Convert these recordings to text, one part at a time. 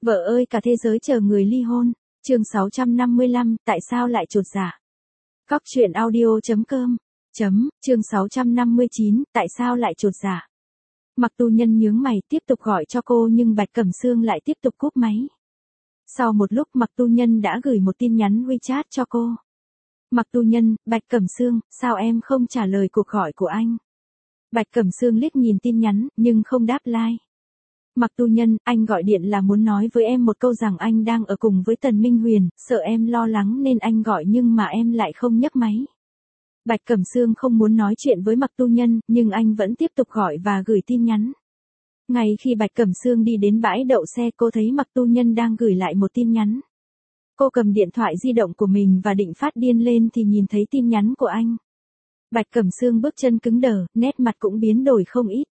Vợ ơi cả thế giới chờ người ly hôn. Chương 655, tại sao lại chột dạ? Cóc truyện audio.com. Chương 659, tại sao lại chột dạ? Mặc Tu Nhân nhướng mày tiếp tục gọi cho cô nhưng Bạch Cẩm Sương lại tiếp tục cúp máy. Sau một lúc Mặc Tu Nhân đã gửi một tin nhắn WeChat cho cô. Mặc Tu Nhân, Bạch Cẩm Sương, sao em không trả lời cuộc gọi của anh? Bạch Cẩm Sương liếc nhìn tin nhắn nhưng không đáp like. Mặc Tu Nhân, anh gọi điện là muốn nói với em một câu rằng anh đang ở cùng với Tần Minh Huyền, sợ em lo lắng nên anh gọi nhưng mà em lại không nhấc máy. Bạch Cẩm Sương không muốn nói chuyện với Mặc Tu Nhân, nhưng anh vẫn tiếp tục gọi và gửi tin nhắn. Ngay khi Bạch Cẩm Sương đi đến bãi đậu xe, cô thấy Mặc Tu Nhân đang gửi lại một tin nhắn. Cô cầm điện thoại di động của mình và định phát điên lên thì nhìn thấy tin nhắn của anh. Bạch Cẩm Sương bước chân cứng đờ, nét mặt cũng biến đổi không ít.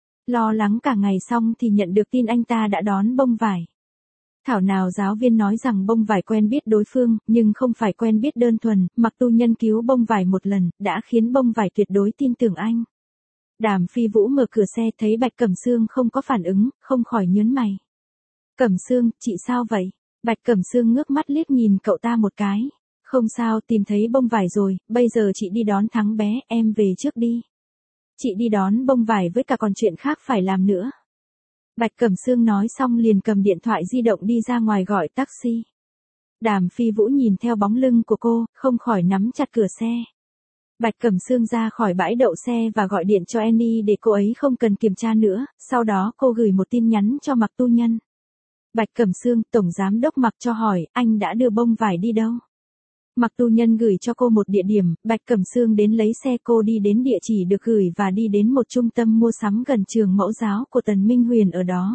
Lo lắng cả ngày xong thì nhận được tin anh ta đã đón bông vải. Thảo nào giáo viên nói rằng bông vải quen biết đối phương, nhưng không phải quen biết đơn thuần, Mặc Tu Nhân cứu bông vải một lần, đã khiến bông vải tuyệt đối tin tưởng anh. Đàm Phi Vũ mở cửa xe thấy Bạch Cẩm Sương không có phản ứng, không khỏi nhớn mày. Cẩm Sương, chị sao vậy? Bạch Cẩm Sương ngước mắt liếc nhìn cậu ta một cái. Không sao, tìm thấy bông vải rồi, bây giờ chị đi đón Thắng bé, em về trước đi. Chị đi đón bông vải với cả còn chuyện khác phải làm nữa. Bạch Cẩm Sương nói xong liền cầm điện thoại di động đi ra ngoài gọi taxi. Đàm Phi Vũ nhìn theo bóng lưng của cô, không khỏi nắm chặt cửa xe. Bạch Cẩm Sương ra khỏi bãi đậu xe và gọi điện cho Annie để cô ấy không cần kiểm tra nữa, sau đó cô gửi một tin nhắn cho Mặc Tu Nhân. Bạch Cẩm Sương, Tổng Giám đốc Mặc cho hỏi, anh đã đưa bông vải đi đâu? Mặc Tu Nhân gửi cho cô một địa điểm, Bạch Cẩm Sương đến lấy xe, cô đi đến địa chỉ được gửi và đi đến một trung tâm mua sắm gần trường mẫu giáo của Tần Minh Huyền ở đó.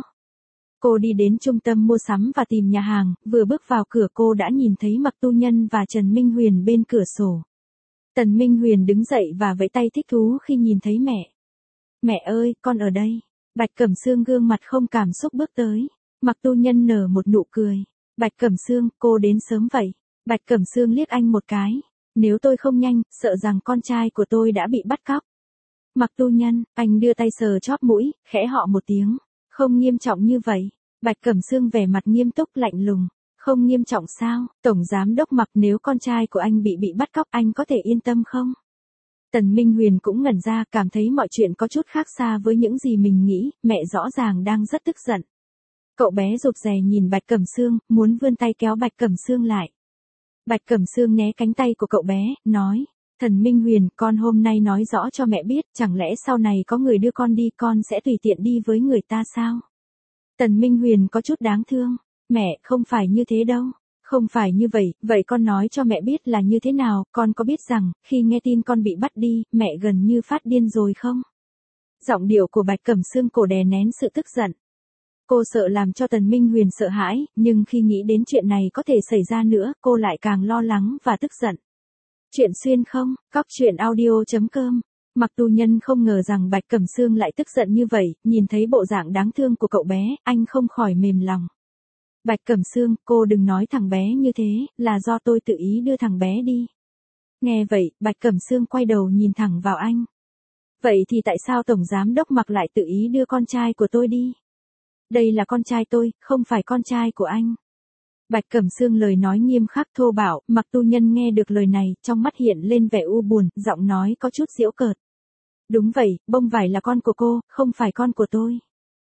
Cô đi đến trung tâm mua sắm và tìm nhà hàng, vừa bước vào cửa cô đã nhìn thấy Mặc Tu Nhân và Trần Minh Huyền bên cửa sổ. Tần Minh Huyền đứng dậy và vẫy tay thích thú khi nhìn thấy mẹ. Mẹ ơi, con ở đây. Bạch Cẩm Sương gương mặt không cảm xúc bước tới. Mặc Tu Nhân nở một nụ cười. Bạch Cẩm Sương, cô đến sớm vậy. Bạch Cẩm Sương liếc anh một cái. Nếu tôi không nhanh, sợ rằng con trai của tôi đã bị bắt cóc. Mặc Tu Nhân, anh đưa tay sờ chóp mũi, khẽ họ một tiếng. Không nghiêm trọng như vậy. Bạch Cẩm Sương vẻ mặt nghiêm túc lạnh lùng. Không nghiêm trọng sao? Tổng Giám đốc Mặc, nếu con trai của anh bị bắt cóc anh có thể yên tâm không? Tần Minh Huyền cũng ngẩn ra, cảm thấy mọi chuyện có chút khác xa với những gì mình nghĩ, mẹ rõ ràng đang rất tức giận. Cậu bé rụt rè nhìn Bạch Cẩm Sương, muốn vươn tay kéo Bạch Cẩm Sương lại. Bạch Cẩm Sương né cánh tay của cậu bé, nói, Thần Minh Huyền, con hôm nay nói rõ cho mẹ biết, chẳng lẽ sau này có người đưa con đi con sẽ tùy tiện đi với người ta sao? Tần Minh Huyền có chút đáng thương, mẹ, không phải như thế đâu. Không phải như vậy, vậy con nói cho mẹ biết là như thế nào, con có biết rằng, khi nghe tin con bị bắt đi, mẹ gần như phát điên rồi không? Giọng điệu của Bạch Cẩm Sương cổ đè nén sự tức giận. Cô sợ làm cho Tần Minh Huyền sợ hãi, nhưng khi nghĩ đến chuyện này có thể xảy ra nữa, cô lại càng lo lắng và tức giận. Chuyện xuyên không, cóc truyện audio.com. Mặc Tu Nhân không ngờ rằng Bạch Cẩm Sương lại tức giận như vậy, nhìn thấy bộ dạng đáng thương của cậu bé, anh không khỏi mềm lòng. Bạch Cẩm Sương, cô đừng nói thằng bé như thế, là do tôi tự ý đưa thằng bé đi. Nghe vậy, Bạch Cẩm Sương quay đầu nhìn thẳng vào anh. Vậy thì tại sao Tổng Giám đốc Mặc lại tự ý đưa con trai của tôi đi? Đây là con trai tôi, không phải con trai của anh. Bạch Cẩm Sương lời nói nghiêm khắc thô bạo, Mặc Tu Nhân nghe được lời này, trong mắt hiện lên vẻ u buồn, giọng nói có chút giễu cợt. Đúng vậy, bông vải là con của cô, không phải con của tôi.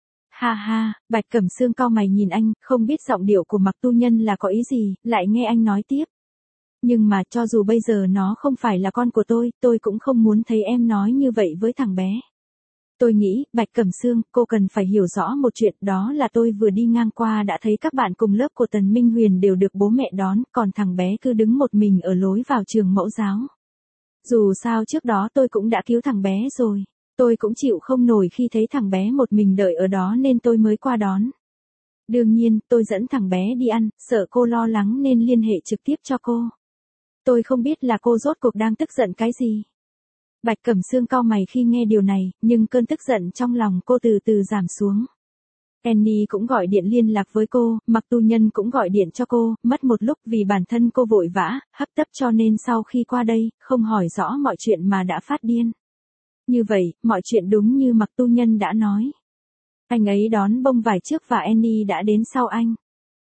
Ha ha, Bạch Cẩm Sương cau mày nhìn anh, không biết giọng điệu của Mặc Tu Nhân là có ý gì, lại nghe anh nói tiếp. Nhưng mà cho dù bây giờ nó không phải là con của tôi cũng không muốn thấy em nói như vậy với thằng bé. Tôi nghĩ, Bạch Cẩm Sương, cô cần phải hiểu rõ một chuyện, đó là tôi vừa đi ngang qua đã thấy các bạn cùng lớp của Tần Minh Huyền đều được bố mẹ đón, còn thằng bé cứ đứng một mình ở lối vào trường mẫu giáo. Dù sao trước đó tôi cũng đã cứu thằng bé rồi. Tôi cũng chịu không nổi khi thấy thằng bé một mình đợi ở đó nên tôi mới qua đón. Đương nhiên, tôi dẫn thằng bé đi ăn, sợ cô lo lắng nên liên hệ trực tiếp cho cô. Tôi không biết là cô rốt cuộc đang tức giận cái gì. Bạch Cẩm Sương cau mày khi nghe điều này, nhưng cơn tức giận trong lòng cô từ từ giảm xuống. Annie cũng gọi điện liên lạc với cô, Mặc Tu Nhân cũng gọi điện cho cô, mất một lúc vì bản thân cô vội vã, hấp tấp cho nên sau khi qua đây, không hỏi rõ mọi chuyện mà đã phát điên. Như vậy, mọi chuyện đúng như Mặc Tu Nhân đã nói. Anh ấy đón bông vải trước và Annie đã đến sau anh.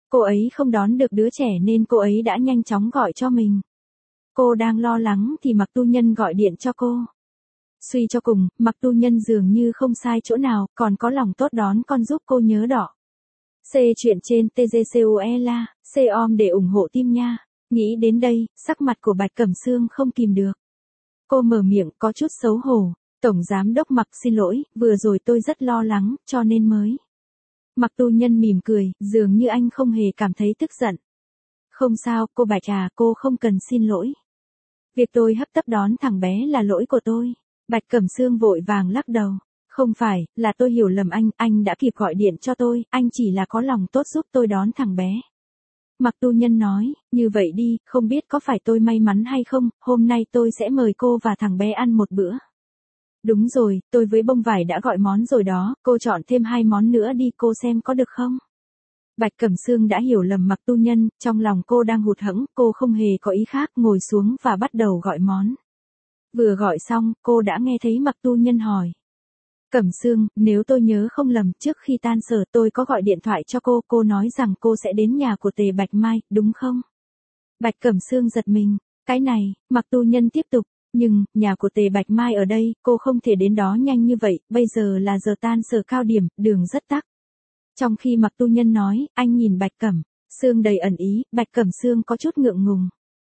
Cô ấy không đón được đứa trẻ nên cô ấy đã nhanh chóng gọi cho mình. Cô đang lo lắng thì Mạc Tu Nhân gọi điện cho cô. Suy cho cùng, Mạc Tu Nhân dường như không sai chỗ nào, còn có lòng tốt đón con giúp cô nhớ đỏ. C chuyện trên TGCOELA, C-OM để ủng hộ team nha. Nghĩ đến đây, sắc mặt của Bạch Cẩm Sương không kìm được. Cô mở miệng có chút xấu hổ. Tổng Giám Đốc Mạc xin lỗi, vừa rồi tôi rất lo lắng, cho nên mới. Mạc Tu Nhân mỉm cười, dường như anh không hề cảm thấy tức giận. Không sao, cô Bạch à, cô không cần xin lỗi. Việc tôi hấp tấp đón thằng bé là lỗi của tôi. Bạch Cẩm Sương vội vàng lắc đầu. Không phải, là tôi hiểu lầm anh đã kịp gọi điện cho tôi, anh chỉ là có lòng tốt giúp tôi đón thằng bé. Mạc Tu Nhân nói, như vậy đi, không biết có phải tôi may mắn hay không, hôm nay tôi sẽ mời cô và thằng bé ăn một bữa. Đúng rồi, tôi với bông vải đã gọi món rồi đó, cô chọn thêm 2 món nữa đi cô xem có được không? Bạch Cẩm Sương đã hiểu lầm Mạc Tu Nhân, trong lòng cô đang hụt hẫng, cô không hề có ý khác, ngồi xuống và bắt đầu gọi món. Vừa gọi xong, cô đã nghe thấy Mạc Tu Nhân hỏi. Cẩm Sương, nếu tôi nhớ không lầm, trước khi tan sở tôi có gọi điện thoại cho cô nói rằng cô sẽ đến nhà của Tề Bạch Mai, đúng không? Bạch Cẩm Sương giật mình, cái này, Mạc Tu Nhân tiếp tục, nhưng, nhà của Tề Bạch Mai ở đây, cô không thể đến đó nhanh như vậy, bây giờ là giờ tan sở cao điểm, đường rất tắc. Trong khi Mạc Tu Nhân nói, anh nhìn Bạch Cẩm Sương đầy ẩn ý, Bạch Cẩm Sương có chút ngượng ngùng.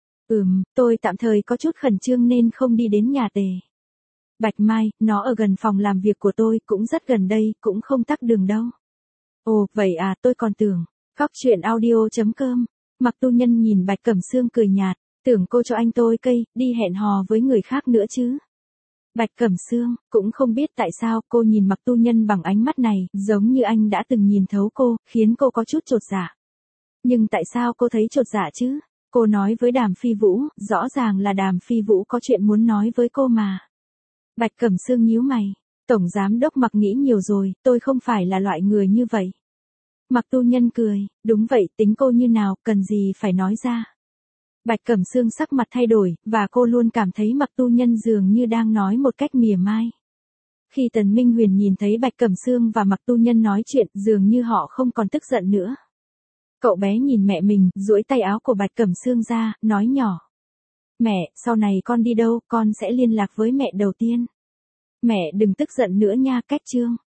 Tôi tạm thời có chút khẩn trương nên không đi đến nhà Tề Bạch Mai, nó ở gần phòng làm việc của tôi, cũng rất gần đây, cũng không tắc đường đâu. Ồ, vậy à, tôi còn tưởng. Góc chuyện audio.com. Mạc Tu Nhân nhìn Bạch Cẩm Sương cười nhạt, tưởng cô cho anh tôi cây, đi hẹn hò với người khác nữa chứ. Bạch Cẩm Sương, cũng không biết tại sao cô nhìn Mạc Tu Nhân bằng ánh mắt này, giống như anh đã từng nhìn thấu cô, khiến cô có chút chột dạ. Nhưng tại sao cô thấy chột dạ chứ? Cô nói với Đàm Phi Vũ, rõ ràng là Đàm Phi Vũ có chuyện muốn nói với cô mà. Bạch Cẩm Sương nhíu mày. Tổng Giám Đốc Mạc nghĩ nhiều rồi, tôi không phải là loại người như vậy. Mạc Tu Nhân cười, đúng vậy, tính cô như nào, cần gì phải nói ra. Bạch Cẩm Sương sắc mặt thay đổi, và cô luôn cảm thấy Mạc Tu Nhân dường như đang nói một cách mỉa mai. Khi Tần Minh Huyền nhìn thấy Bạch Cẩm Sương và Mạc Tu Nhân nói chuyện, dường như họ không còn tức giận nữa. Cậu bé nhìn mẹ mình, duỗi tay áo của Bạch Cẩm Sương ra, nói nhỏ. Mẹ, sau này con đi đâu, con sẽ liên lạc với mẹ đầu tiên. Mẹ đừng tức giận nữa nha, cách chương.